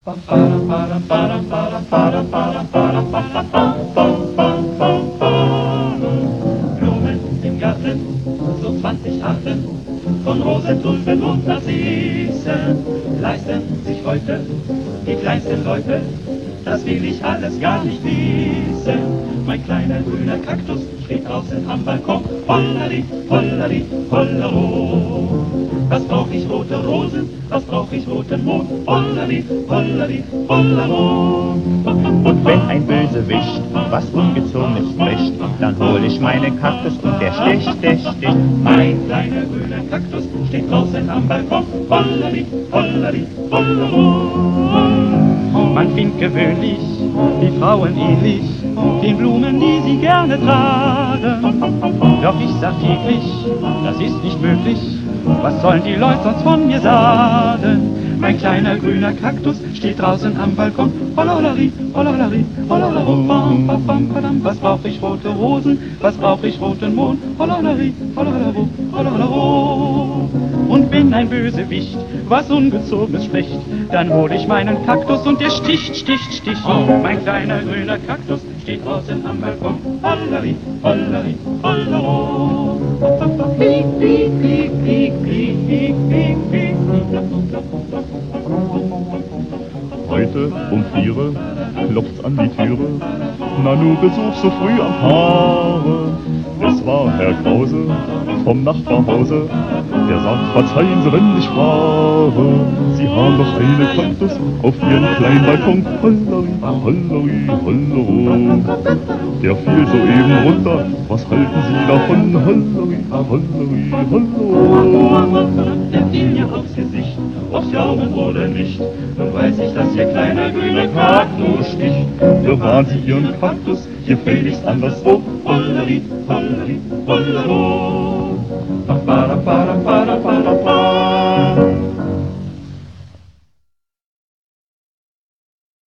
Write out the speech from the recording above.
Blumen im Garten, so 20 Arten von Rosen, Tulpen und Narzissen leisten sich heute die kleinsten Leute, das will ich alles gar nicht wissen. Mein kleiner grüner Kaktus steht draußen am Balkon, hollari, hollari, hollero. Was brauch ich rote Rosen, was brauch ich roten Mohn, hollari, hollari, hollero. Und wenn ein Bösewicht was Ungezogenes spricht, dann hol ich meinen Kaktus und der sticht, sticht, sticht. Mein kleiner grüner Kaktus steht draußen am Balkon, hollari, hollari, hollero. Man findet gewöhnlich die Frauen ähnlich den Blumen, die sie gerne tragen. Doch ich sag täglich, das ist nicht möglich, was sollen die Leute sonst von mir sagen? Mein kleiner grüner Kaktus steht draußen am Balkon, hollolari, hollolari, hollolaro, bam, bam, bam, badam. Was brauch ich rote Rosen, was brauch ich roten Mohn, hollolari, hollolaro, hollolaro. Und wenn ein Bösewicht was Ungezogenes spricht, dann hol ich meinen Kaktus und der sticht, sticht, sticht. Mein kleiner grüner Kaktus steht draußen am Balkon, hollari, hollari, hollaro. Piep, piep, piep, piep, piep, piep, piep, piep. Heute um 4 klopft's an die Türe, Nanu Besuch so früh am Paare. Es war Herr Krause vom Nachbarhause, der sagt, verzeihen Sie, wenn ich frage. Sie haben doch einen Kaktus auf Ihren kleinen Balkon, hollari, hollari, hollero. Der fiel soeben runter, was halten Sie davon, hollari, hollari, hollero. Der fiel mir aufs Gesicht, aufs Augen oder nicht, nun weiß ich, dass Ihr kleiner grüner Kaktus sticht. Bewahren Sie Ihren Kaktus hier gefälligst anderswo, Hollari, hollari, hollero.